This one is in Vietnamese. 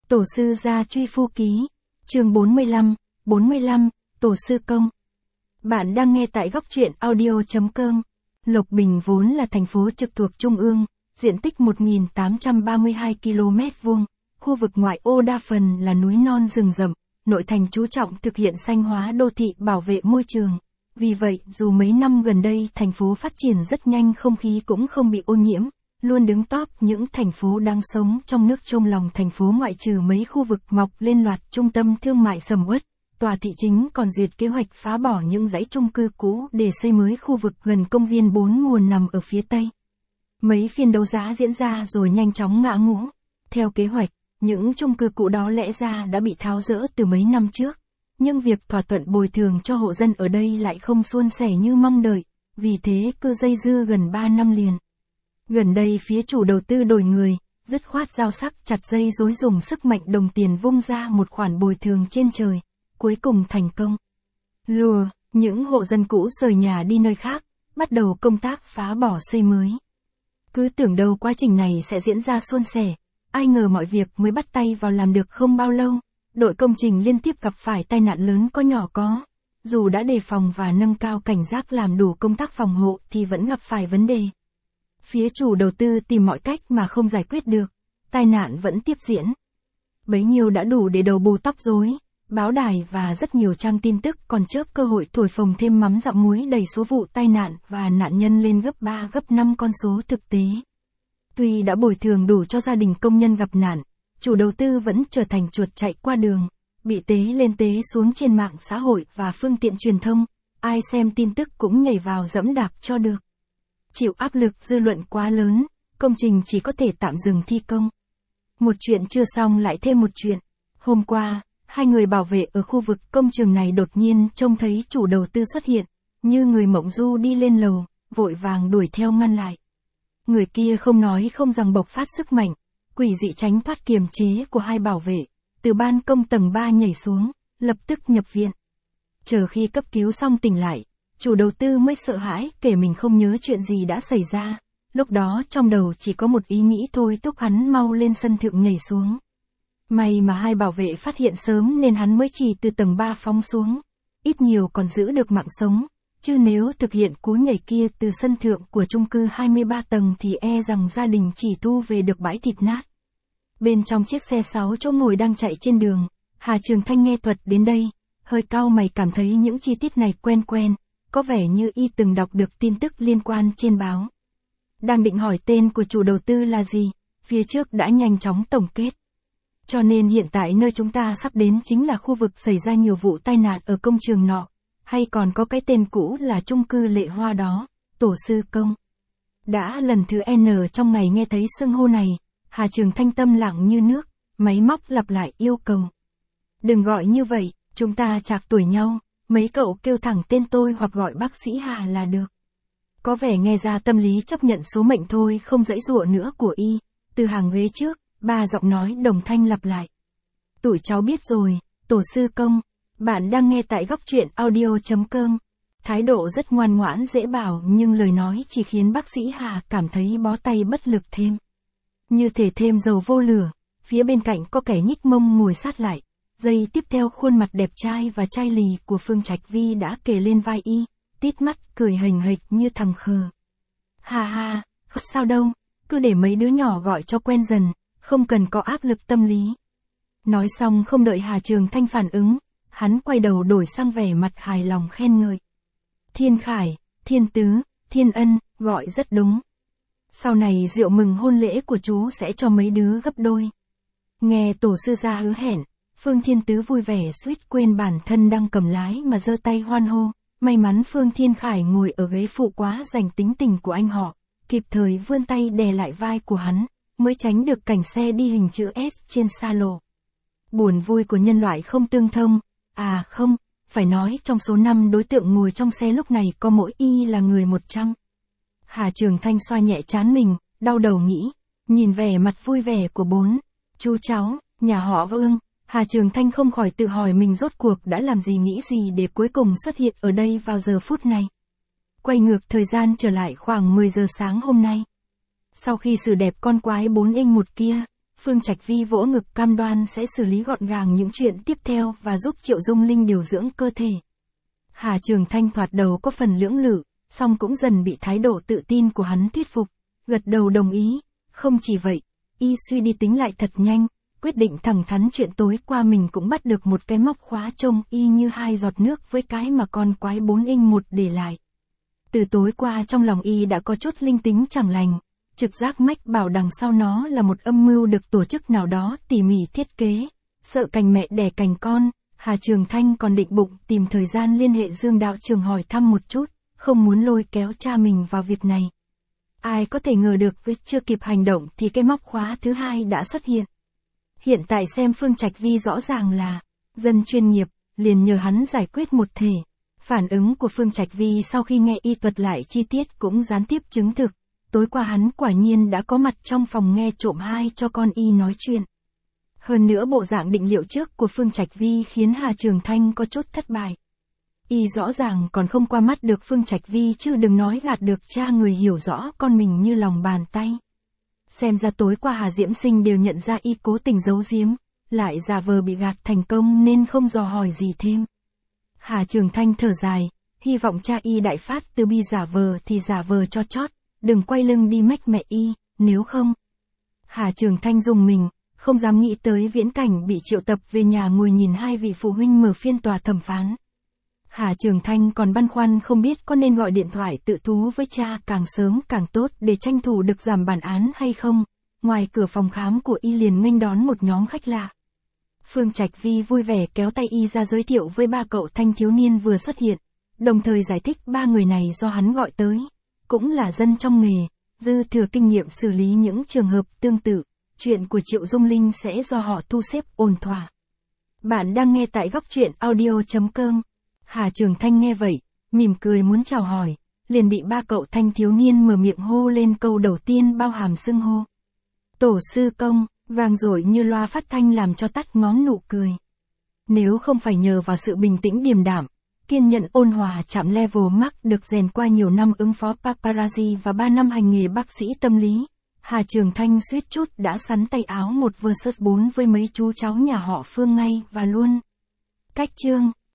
Tổ sư gia truy phu ký, chương 45, Tổ sư công. Bạn đang nghe tại góc truyện audio.com. Lộc Bình vốn là thành phố trực thuộc Trung ương, diện tích 1.832 km², khu vực ngoại ô đa phần là núi non rừng rậm, nội thành chú trọng thực hiện xanh hóa đô thị bảo vệ môi trường. Vì vậy, dù mấy năm gần đây thành phố phát triển rất nhanh, không khí cũng không bị ô nhiễm, luôn đứng top những thành phố đang sống trong nước. Trong lòng thành phố ngoại trừ mấy khu vực mọc lên loạt trung tâm thương mại sầm uất, tòa thị chính còn duyệt kế hoạch phá bỏ những dãy chung cư cũ để xây mới khu vực gần công viên Bốn Nguồn nằm ở phía tây. Mấy phiên đấu giá diễn ra rồi nhanh chóng ngã ngũ. Theo kế hoạch, những chung cư cũ đó lẽ ra đã bị tháo dỡ từ mấy năm trước. Nhưng việc thỏa thuận bồi thường cho hộ dân ở đây lại không suôn sẻ như mong đợi, vì thế cứ dây dưa gần 3 năm liền. Gần đây phía chủ đầu tư đổi người, dứt khoát dao sắc chặt dây rối, dùng sức mạnh đồng tiền vung ra một khoản bồi thường trên trời, cuối cùng thành công. Lùa, những hộ dân cũ rời nhà đi nơi khác, bắt đầu công tác phá bỏ xây mới. Cứ tưởng đâu quá trình này sẽ diễn ra suôn sẻ, ai ngờ mọi việc mới bắt tay vào làm được không bao lâu, đội công trình liên tiếp gặp phải tai nạn lớn có nhỏ có. Dù đã đề phòng và nâng cao cảnh giác làm đủ công tác phòng hộ thì vẫn gặp phải vấn đề. Phía chủ đầu tư tìm mọi cách mà không giải quyết được, tai nạn vẫn tiếp diễn. Bấy nhiêu đã đủ để đầu bù tóc rối, báo đài và rất nhiều trang tin tức còn chớp cơ hội thổi phồng thêm mắm dặm muối đầy số vụ tai nạn và nạn nhân lên gấp 3 gấp 5 con số thực tế. Tuy đã bồi thường đủ cho gia đình công nhân gặp nạn, chủ đầu tư vẫn trở thành chuột chạy qua đường, bị tế lên tế xuống trên mạng xã hội và phương tiện truyền thông, ai xem tin tức cũng nhảy vào giẫm đạp cho được. Chịu áp lực dư luận quá lớn, công trình chỉ có thể tạm dừng thi công. Một chuyện chưa xong lại thêm một chuyện. Hôm qua, hai người bảo vệ ở khu vực công trường này đột nhiên trông thấy chủ đầu tư xuất hiện, như người mộng du đi lên lầu, vội vàng đuổi theo ngăn lại. Người kia không nói không rằng bộc phát sức mạnh, quỷ dị tránh thoát kiềm chế của hai bảo vệ, từ ban công tầng 3 nhảy xuống, lập tức nhập viện. Chờ khi cấp cứu xong tỉnh lại, chủ đầu tư mới sợ hãi kể mình không nhớ chuyện gì đã xảy ra, lúc đó trong đầu chỉ có một ý nghĩ thôi thúc hắn mau lên sân thượng nhảy xuống. May mà hai bảo vệ phát hiện sớm nên hắn mới chỉ từ tầng 3 phóng xuống, ít nhiều còn giữ được mạng sống, chứ nếu thực hiện cú nhảy kia từ sân thượng của chung cư 23 tầng thì e rằng gia đình chỉ thu về được bãi thịt nát. Bên trong chiếc xe 6 chỗ ngồi đang chạy trên đường, Hà Trường Thanh nghe thuật đến đây, hơi cau mày, cảm thấy những chi tiết này quen quen, có vẻ như y từng đọc được tin tức liên quan trên báo. Đang định hỏi tên của chủ đầu tư là gì, phía trước đã nhanh chóng tổng kết. Cho nên hiện tại nơi chúng ta sắp đến chính là khu vực xảy ra nhiều vụ tai nạn ở công trường nọ, hay còn có cái tên cũ là chung cư Lệ Hoa đó, Tổ sư công. Đã lần thứ N trong ngày nghe thấy xưng hô này, Hà Trường Thanh tâm lặng như nước, máy móc lặp lại yêu cầu. Đừng gọi như vậy, chúng ta chạc tuổi nhau, mấy cậu kêu thẳng tên tôi hoặc gọi bác sĩ Hà là được. Có vẻ nghe ra tâm lý chấp nhận số mệnh thôi không giãy giụa nữa của y, từ hàng ghế trước, ba giọng nói đồng thanh lặp lại. Tụi cháu biết rồi, Tổ sư công. Bạn đang nghe tại góc truyện audio.com. Thái độ rất ngoan ngoãn dễ bảo nhưng lời nói chỉ khiến bác sĩ Hà cảm thấy bó tay bất lực thêm. Như thể thêm dầu vô lửa, phía bên cạnh có kẻ nhích mông ngồi sát lại. Giây tiếp theo khuôn mặt đẹp trai và chai lì của Phương Trạch Vi đã kề lên vai y, tít mắt cười hềnh hệch như thằng khờ. Ha ha, sao đâu, cứ để mấy đứa nhỏ gọi cho quen dần, không cần có áp lực tâm lý. Nói xong không đợi Hà Trường Thanh phản ứng, hắn quay đầu đổi sang vẻ mặt hài lòng khen ngợi. Thiên Khải, Thiên Tứ, Thiên Ân, gọi rất đúng. Sau này rượu mừng hôn lễ của chú sẽ cho mấy đứa gấp đôi. Nghe tổ sư gia hứa hẹn, Phương Thiên Tứ vui vẻ suýt quên bản thân đang cầm lái mà giơ tay hoan hô. May mắn Phương Thiên Khải ngồi ở ghế phụ quá dành tính tình của anh họ, kịp thời vươn tay đè lại vai của hắn, mới tránh được cảnh xe đi hình chữ S trên xa lộ. Buồn vui của nhân loại không tương thông. À không, phải nói trong số 5 đối tượng ngồi trong xe lúc này có mỗi y là người 100. Hà Trường Thanh xoa nhẹ trán mình, đau đầu nghĩ, nhìn vẻ mặt vui vẻ của 4 chú cháu, nhà họ Vương, Hà Trường Thanh không khỏi tự hỏi mình rốt cuộc đã làm gì nghĩ gì để cuối cùng xuất hiện ở đây vào giờ phút này. Quay ngược thời gian trở lại khoảng 10 giờ sáng hôm nay. Sau khi xử đẹp con quái 4 inch 1 kia, Phương Trạch Vi vỗ ngực cam đoan sẽ xử lý gọn gàng những chuyện tiếp theo và giúp Triệu Dung Linh điều dưỡng cơ thể. Hà Trường Thanh thoạt đầu có phần lưỡng lự, song cũng dần bị thái độ tự tin của hắn thuyết phục, gật đầu đồng ý. Không chỉ vậy, y suy đi tính lại thật nhanh, quyết định thẳng thắn chuyện tối qua mình cũng bắt được một cái móc khóa trông y như hai giọt nước với cái mà con quái 4x1 để lại. Từ tối qua trong lòng y đã có chút linh tính chẳng lành, trực giác mách bảo đằng sau nó là một âm mưu được tổ chức nào đó tỉ mỉ thiết kế, sợ cành mẹ đẻ cành con. Hà Trường Thanh còn định bụng tìm thời gian liên hệ Dương đạo trường hỏi thăm một chút, không muốn lôi kéo cha mình vào việc này. Ai có thể ngờ được với chưa kịp hành động thì cái móc khóa thứ hai đã xuất hiện. Hiện tại xem Phương Trạch Vi rõ ràng là dân chuyên nghiệp, liền nhờ hắn giải quyết một thể. Phản ứng của Phương Trạch Vi sau khi nghe y thuật lại chi tiết cũng gián tiếp chứng thực, tối qua hắn quả nhiên đã có mặt trong phòng nghe trộm hai cho con y nói chuyện. Hơn nữa bộ dạng định liệu trước của Phương Trạch Vi khiến Hà Trường Thanh có chút thất bại. Y rõ ràng còn không qua mắt được Phương Trạch Vi chứ đừng nói gạt được cha người hiểu rõ con mình như lòng bàn tay. Xem ra tối qua Hà Diễm Sinh đều nhận ra y cố tình giấu giếm, lại giả vờ bị gạt thành công nên không dò hỏi gì thêm. Hà Trường Thanh thở dài, hy vọng cha y đại phát từ bi, giả vờ thì giả vờ cho chót, đừng quay lưng đi mách mẹ y, nếu không. Hà Trường Thanh rùng mình, không dám nghĩ tới viễn cảnh bị triệu tập về nhà ngồi nhìn hai vị phụ huynh mở phiên tòa thẩm phán. Hà Trường Thanh còn băn khoăn không biết có nên gọi điện thoại tự thú với cha càng sớm càng tốt để tranh thủ được giảm bản án hay không. Ngoài cửa phòng khám của y liền nghênh đón một nhóm khách lạ. Phương Trạch Vi vui vẻ kéo tay y ra giới thiệu với ba cậu thanh thiếu niên vừa xuất hiện, đồng thời giải thích ba người này do hắn gọi tới, cũng là dân trong nghề, dư thừa kinh nghiệm xử lý những trường hợp tương tự, chuyện của Triệu Dung Linh sẽ do họ thu xếp ổn thỏa. Bạn đang nghe tại góc truyện audio.com. Hà Trường Thanh nghe vậy, mỉm cười muốn chào hỏi, liền bị ba cậu thanh thiếu niên mở miệng hô lên câu đầu tiên bao hàm xưng hô. Tổ sư công, vang dội như loa phát thanh làm cho tắt ngóm nụ cười. Nếu không phải nhờ vào sự bình tĩnh điềm đạm, kiên nhẫn ôn hòa chạm level max được rèn qua nhiều năm ứng phó paparazzi và 3 năm hành nghề bác sĩ tâm lý, Hà Trường Thanh suýt chút đã sắn tay áo một versus 4 với mấy chú cháu nhà họ Phương ngay và luôn. Cách chương